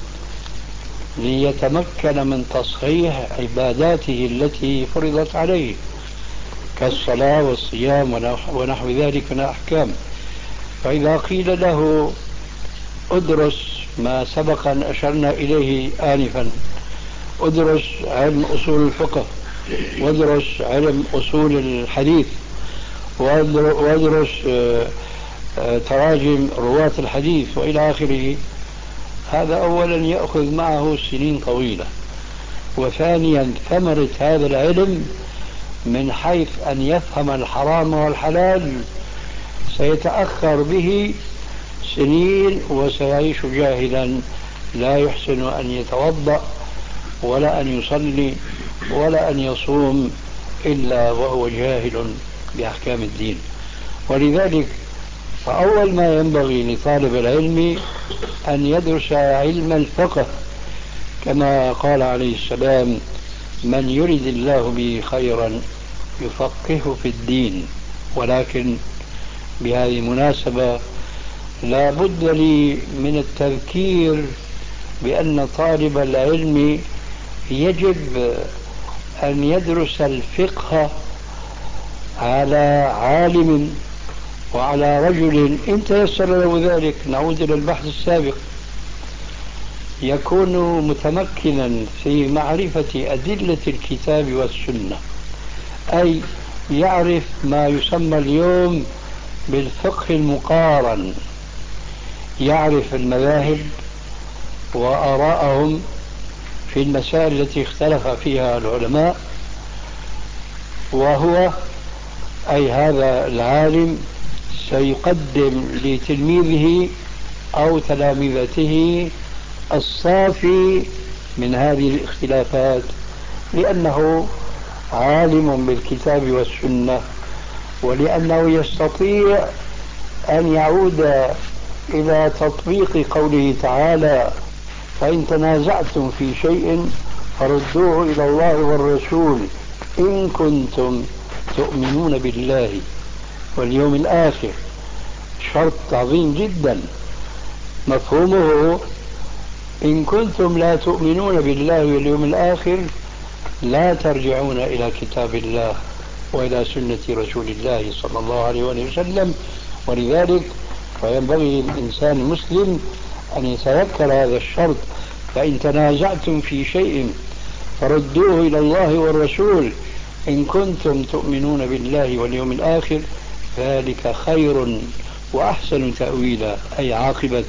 ليتمكن من تصحيح عباداته التي فرضت عليه كالصلاة والصيام ونحو ذلك من الأحكام. فإذا قيل له ادرس ما سبق أن أشرنا إليه آنفا، ادرس علم أصول الفقه، وادرس علم أصول الحديث، وادرس تراجم رواة الحديث وإلى آخره، هذا أولا يأخذ معه سنين طويلة، وثانيا ثمرة هذا العلم من حيث أن يفهم الحرام والحلال سيتأخر به سنين، وسيعيش جاهلا لا يحسن أن يتوضأ ولا أن يصلي ولا أن يصوم إلا وهو جاهل بأحكام الدين. ولذلك فأول ما ينبغي لطالب العلم أن يدرس علم الفقه، كما قال عليه السلام من يرد الله به خيرا يفقهه في الدين. ولكن بهذه المناسبة لا بد لي من التذكير بأن طالب العلم يجب أن يدرس الفقه على عالم وعلى رجل إن تيسر له ذلك. نعود إلى البحث السابق، يكون متمكنا في معرفة أدلة الكتاب والسنة، أي يعرف ما يسمى اليوم بالفقه المقارن، يعرف المذاهب وآراءهم في المسائل التي اختلف فيها العلماء، وهو أي هذا العالم سيقدم لتلميذه أو تلامذته الصافي من هذه الاختلافات، لأنه عالم بالكتاب والسنة، ولأنه يستطيع أن يعود إلى تطبيق قوله تعالى فإن تنازعتم في شيء فردوه إلى الله والرسول إن كنتم تؤمنون بالله واليوم الآخر. شرط عظيم جدا مفهومه إن كنتم لا تؤمنون بالله واليوم الآخر لا ترجعون إلى كتاب الله وإلى سنة رسول الله صلى الله عليه وسلم. ولذلك فينبغي للإنسان المسلم أن يتذكر هذا الشرط: فإن تنازعتم في شيء فردوه إلى الله والرسول إن كنتم تؤمنون بالله واليوم الآخر ذلك خير وأحسن تأويلا، أي عاقبة.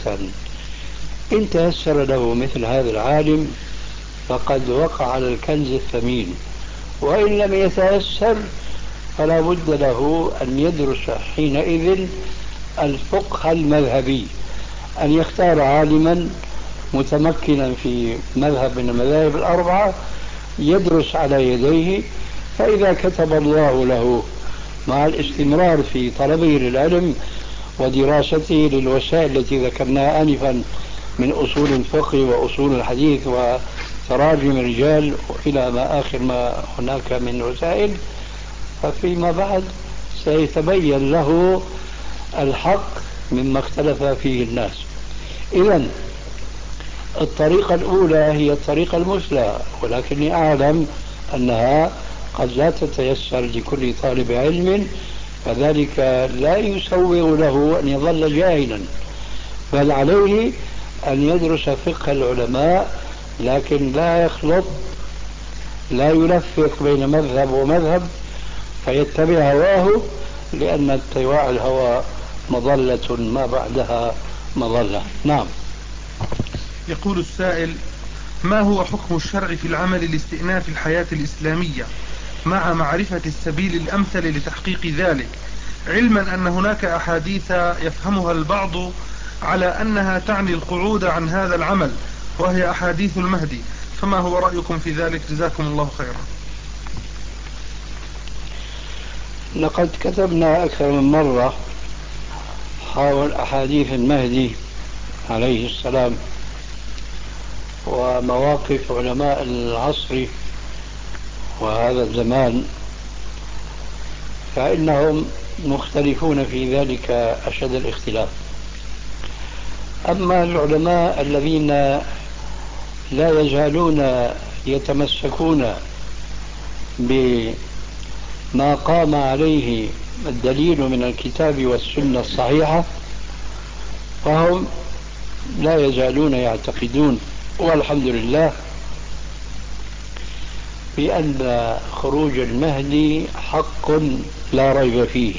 إن تيسر له مثل هذا العالم فقد وقع على الكنز الثمين، وإن لم يتيسر فلا بد له أن يدرس حينئذ الفقه المذهبي، أن يختار عالما متمكنا في مذهب من المذاهب الأربعة يدرس على يديه، فإذا كتب الله له مع الاستمرار في طلبه للعلم ودراسته للوسائل التي ذكرناها آنفا من أصول الفقه وأصول الحديث وتراجم الرجال إلى ما آخر ما هناك من وسائل، ففيما بعد سيتبين له الحق مما اختلف فيه الناس. إذن الطريقة الأولى هي الطريقة المثلى، ولكني أعلم أنها قد لا تتيسر لكل طالب علم، فذلك لا يسوغ له أن يظل جاهلا، بل عليه أن يدرس فقه العلماء، لكن لا يخلط، لا يلفق بين مذهب ومذهب فيتبع هواه، لأن اتباع الهوى مضلة ما بعدها مضلة. نعم. يقول السائل: ما هو حكم الشرع في العمل لاستئناف الحياة الإسلامية مع معرفة السبيل الأمثل لتحقيق ذلك، علما أن هناك أحاديث يفهمها البعض على أنها تعني القعود عن هذا العمل وهي أحاديث المهدي، فما هو رأيكم في ذلك؟ جزاكم الله خيرا. لقد كتبنا أكثر من مرة حول أحاديث المهدي عليه السلام ومواقف علماء العصر وهذا الزمان، فإنهم مختلفون في ذلك أشد الاختلاف. أما العلماء الذين لا يزالون يتمسكون بما قام عليه الدليل من الكتاب والسنة الصحيحة فهم لا يزالون يعتقدون والحمد لله بأن خروج المهدي حق لا ريب فيه.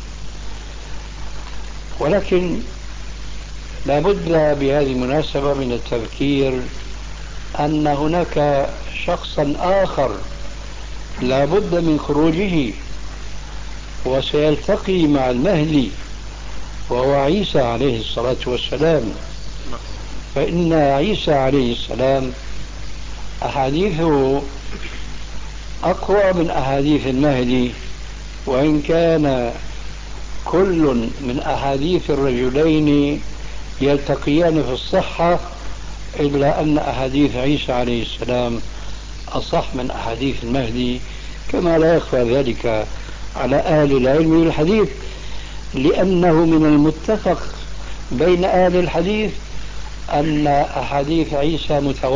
ولكن لا بد بهذه المناسبة من التذكير أن هناك شخصا آخر لا بد من خروجه وسيلتقي مع المهدي، وهو عيسى عليه الصلاة والسلام. فإن عيسى عليه السلام أحاديثه أقوى من أحاديث المهدي، وإن كان كل من أحاديث الرجلين يلتقيان في الصحة، إلا أن أحاديث عيسى عليه السلام أصح من أحاديث المهدي، كما لا يخفى ذلك على أهل العلم والحديث، لأنه من المتفق بين أهل الحديث أن أحاديث عيسى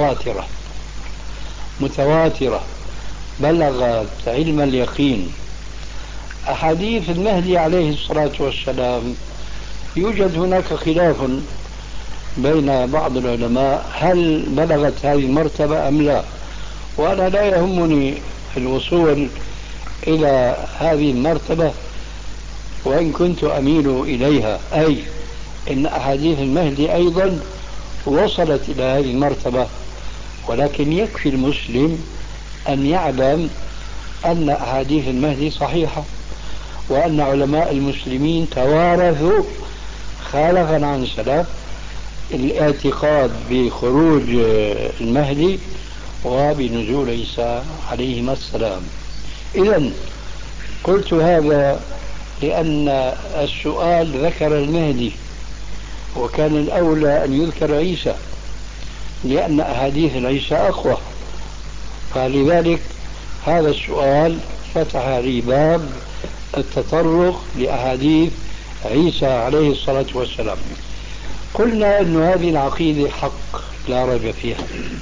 متواترة بلغت علم اليقين. أحاديث المهدي عليه الصلاة والسلام يوجد هناك خلاف بين بعض العلماء هل بلغت هذه المرتبة أم لا، وأنا لا يهمني الوصول إلى هذه المرتبة وإن كنت أميل إليها، أي إن أحاديث المهدي أيضا وصلت إلى هذه المرتبة، ولكن يكفي المسلم أن يعلم أن أحاديث المهدي صحيحة، وأن علماء المسلمين توارثوا خالفا عن سلف الاعتقاد بخروج المهدي وبنزول عيسى عليهما السلام. إذن قلت هذا لأن السؤال ذكر المهدي، وكان الأولى أن يذكر عيسى لأن أحاديث عيسى أقوى، فلذلك هذا السؤال فتح لي باب التطرق لأحاديث عيسى عليه الصلاة والسلام. قلنا أن هذه العقيدة حق لا ريب فيها.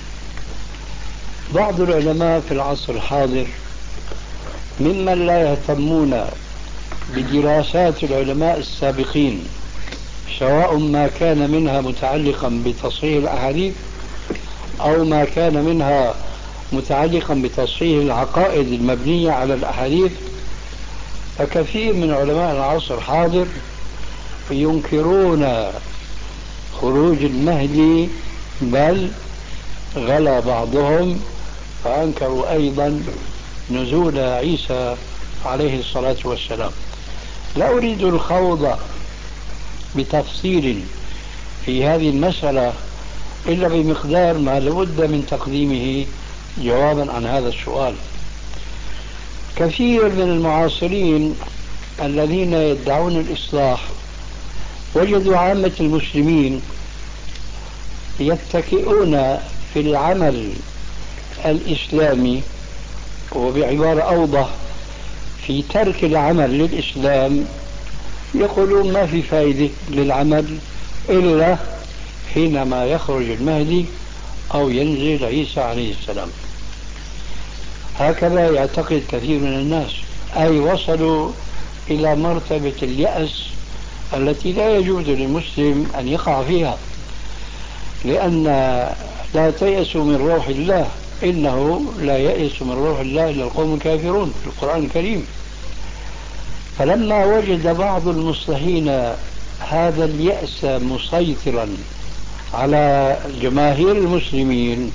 بعض العلماء في العصر الحاضر ممن لا يهتمون بدراسات العلماء السابقين، سواء ما كان منها متعلقا بتصحيح الأحاديث أو ما كان منها متعلقا بتصحيح العقائد المبنية على الأحاديث، فكثير من علماء العصر الحاضر ينكرون خروج المهدي، بل غلا بعضهم فأنكروا أيضا نزول عيسى عليه الصلاة والسلام. لا أريد الخوض بتفصيل في هذه المسألة إلا بمقدار ما لابد من تقديمه جوابا عن هذا السؤال. كثير من المعاصرين الذين يدعون الإصلاح وجدوا عامة المسلمين يتكئون في العمل الإسلامي، وبعبارة أوضح في ترك العمل للإسلام، يقولون ما في فائدة للعمل إلا حينما يخرج المهدي أو ينزل عيسى عليه السلام. هكذا يعتقد كثير من الناس، أي وصلوا إلى مرتبة اليأس التي لا يجوز للمسلم أن يقع فيها، لأن لا تيأسوا من روح الله، إنه لا يأس من روح الله إلا القوم الكافرون في القرآن الكريم. فلما وجد بعض المصلحين هذا اليأس مسيطرا على جماهير المسلمين،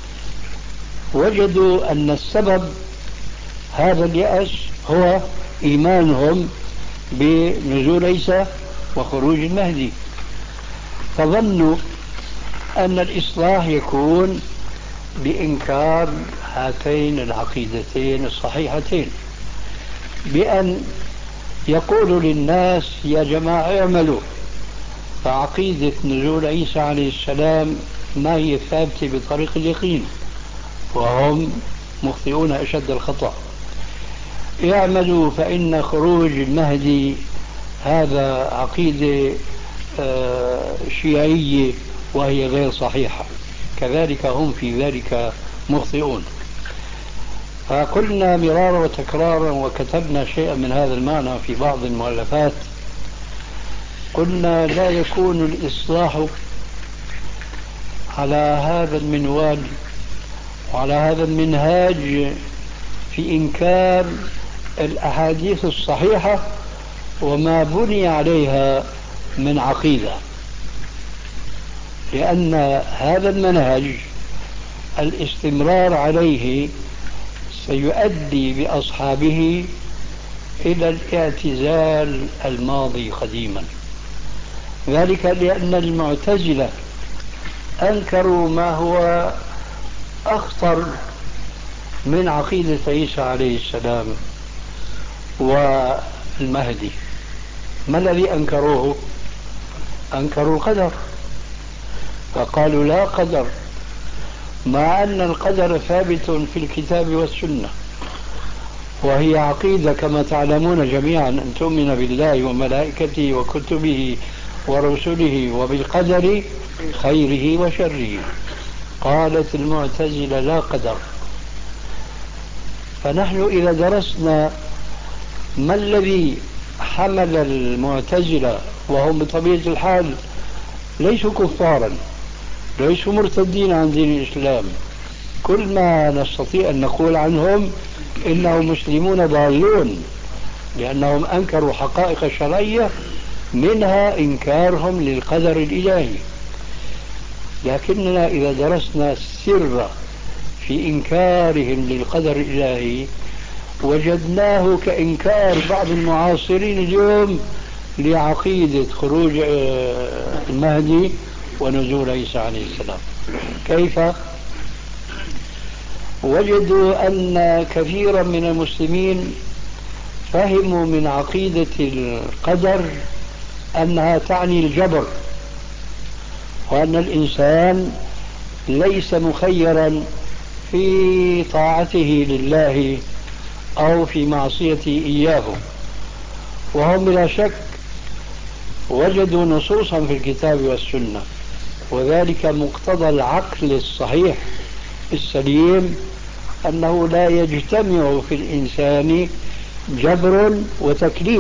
وجدوا أن السبب هذا اليأس هو إيمانهم بنزول عيسى وخروج المهدي، فظنوا أن الإصلاح يكون بإنكار هاتين العقيدتين الصحيحتين، بأن يقولوا للناس يا جماعة اعملوا، فعقيدة نزول عيسى عليه السلام ما هي ثابتة بطريق اليقين، وهم مخطئون أشد الخطأ. اعملوا فإن خروج المهدي هذا عقيدة شيعية وهي غير صحيحة، كذلك هم في ذلك مخطئون. فقلنا مرارا وتكرارا وكتبنا شيئا من هذا المعنى في بعض المؤلفات، قلنا لا يكون الإصلاح على هذا المنوال وعلى هذا المنهاج في إنكار الأحاديث الصحيحة وما بني عليها من عقيدة، لأن هذا المنهج الاستمرار عليه سيؤدي بأصحابه إلى الاعتزال الماضي قديما. ذلك لأن المعتزلة أنكروا ما هو أخطر من عقيدة عيسى عليه السلام والمهدي. ما الذي أنكروه؟ أنكروا القدر، فقالوا لا قدر، مع أن القدر ثابت في الكتاب والسنة، وهي عقيدة كما تعلمون جميعا أن تؤمن بالله وملائكته وكتبه ورسله وبالقدر خيره وشره. قالت المعتزلة لا قدر. فنحن إذا درسنا ما الذي حمل المعتزلة، وهم بطبيعة الحال ليسوا كفارا، ليسوا مرتدين عن دين الإسلام، كل ما نستطيع أن نقول عنهم إنهم مسلمون ضالون، لأنهم أنكروا حقائق شرعية منها إنكارهم للقدر الإلهي. لكننا إذا درسنا السر في إنكارهم للقدر الإلهي وجدناه كإنكار بعض المعاصرين اليوم لعقيدة خروج المهدي ونزول عيسى عليه السلام. كيف؟ وجدوا أن كثيرا من المسلمين فهموا من عقيدة القدر أنها تعني الجبر، وأن الإنسان ليس مخيرا في طاعته لله أو في معصيته إياه. وهم بلا شك وجدوا نصوصا في الكتاب والسنة، وذلك مقتضى العقل الصحيح السليم أنه لا يجتمع في الإنسان جبر وتكليف،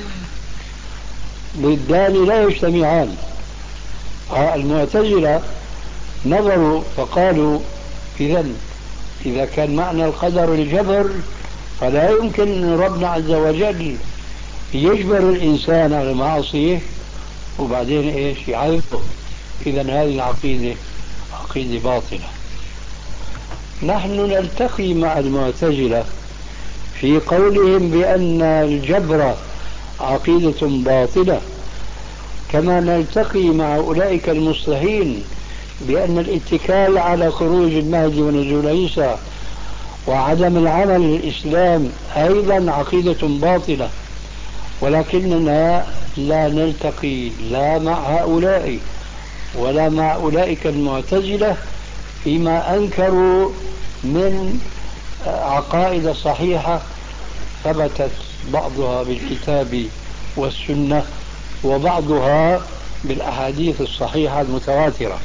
ضدان لا يجتمعان. المعتزلة نظروا فقالوا إذا كان معنى القدر الجبر فلا يمكن أن ربنا عز وجل يجبر الإنسان على معصيه وبعدين إيش يعذبه. إذا هذه العقيدة عقيدة باطلة. نحن نلتقي مع المعتزلة في قولهم بأن الجبر عقيدة باطلة، كما نلتقي مع أولئك المصلحين بأن الاتكال على خروج المهدي ونزول عيسى وعدم العمل للإسلام أيضا عقيدة باطلة. ولكننا لا نلتقي لا مع هؤلاء ولا مع أولئك المعتزلة فيما أنكروا من عقائد صحيحة ثبتت بعضها بالكتاب والسنة وبعضها بالأحاديث الصحيحة المتواترة.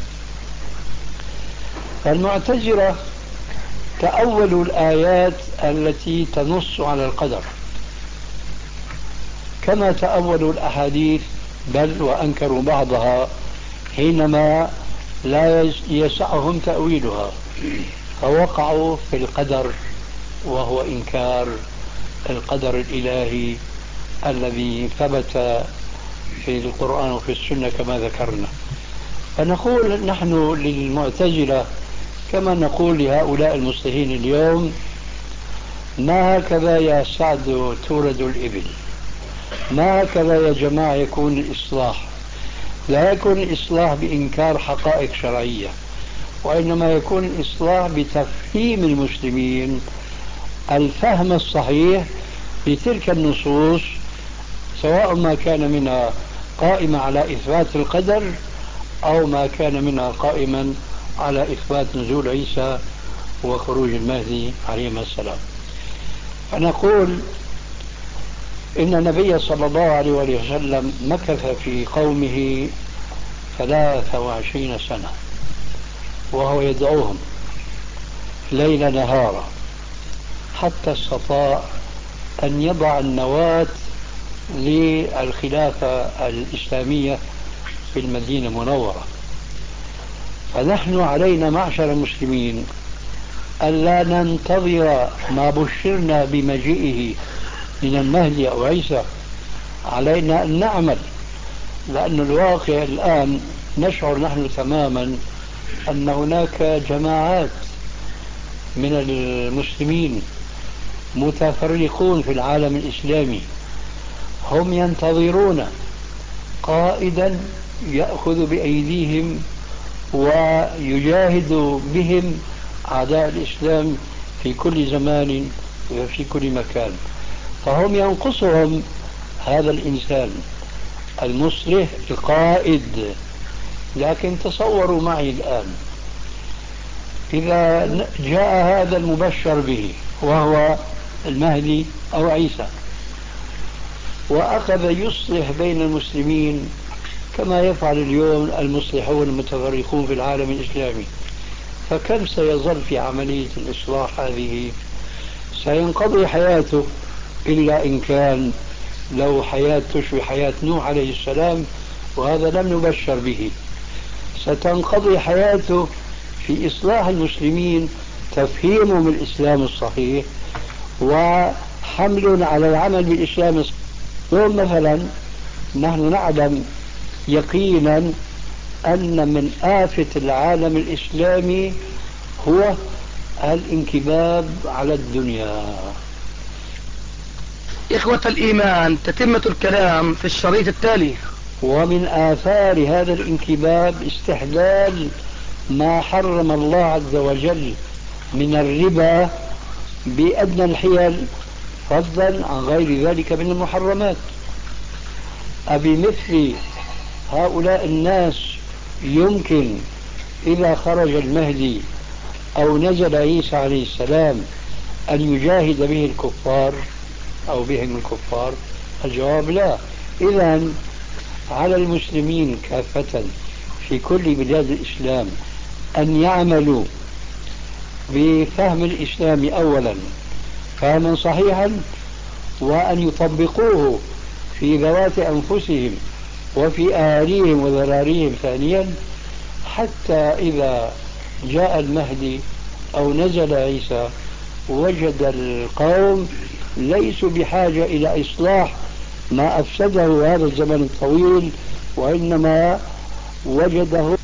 المعتزلة تأولوا الآيات التي تنص على القدر كما تأولوا الأحاديث، بل وأنكروا بعضها حينما لا يسعهم تأويلها، فوقعوا في القدر وهو إنكار القدر الإلهي الذي ثبت في القرآن وفي السنة كما ذكرنا. فنقول نحن للمعتزلة كما نقول لهؤلاء المصلحين اليوم: ما هكذا يا سعد تولد الإبل، ما هكذا يا جماعة يكون الإصلاح. لا يكون الإصلاح بإنكار حقائق شرعية، وإنما يكون الإصلاح بتفهيم المسلمين الفهم الصحيح لتلك النصوص، سواء ما كان منها قائمة على إثبات القدر أو ما كان منها قائما على إثبات نزول عيسى وخروج المهدي عليه السلام. فنقول إن النبي صلى الله عليه وسلم مكث في قومه 23 سنة وهو يدعوهم ليل نهارا حتى استطاع أن يضع النواة للخلافة الإسلامية في المدينة المنورة. فنحن علينا معشر المسلمين ألا ننتظر ما بشرنا بمجيئه من المهدي أو عيسى، علينا أن نعمل، لأن الواقع الآن نشعر نحن تماما أن هناك جماعات من المسلمين متفرقون في العالم الإسلامي، هم ينتظرون قائدا يأخذ بأيديهم ويجاهد بهم أعداء الإسلام في كل زمان وفي كل مكان. فهم ينقصهم هذا الإنسان المصلح القائد. لكن تصوروا معي الآن إذا جاء هذا المبشر به وهو المهدي أو عيسى وأخذ يصلح بين المسلمين كما يفعل اليوم المصلحون المتفرقون في العالم الإسلامي، فكم سيظل في عملية الإصلاح هذه؟ سينقضي حياته، إلا إن كان لو حياة تشبه حياة نوح عليه السلام، وهذا لم نبشر به. ستنقضي حياته في إصلاح المسلمين، تفهيمهم الإسلام الصحيح وحمل على العمل بالإسلام الصحيح. يوم مثلا نحن نعلم يقينا أن من آفة العالم الإسلامي هو الانكباب على الدنيا. إخوة الإيمان، تتمة الكلام في الشريط التالي. ومن آثار هذا الانكباب استحلال ما حرم الله عز وجل من الربا بأدنى الحيل، فضلا عن غير ذلك من المحرمات. أبمثل هؤلاء الناس يمكن إذا خرج المهدي أو نزل عيسى عليه السلام أن يجاهد به الكفار أو بهم الكفار؟ الجواب لا. إذن على المسلمين كافة في كل بلاد الإسلام أن يعملوا بفهم الإسلام أولا فهما صحيحا، وأن يطبقوه في ذوات أنفسهم وفي أهاليهم وذراريهم ثانيا، حتى إذا جاء المهدي أو نزل عيسى وجد القوم ليسوا بحاجة إلى إصلاح ما أفسده هذا الزمن الطويل، وإنما وجده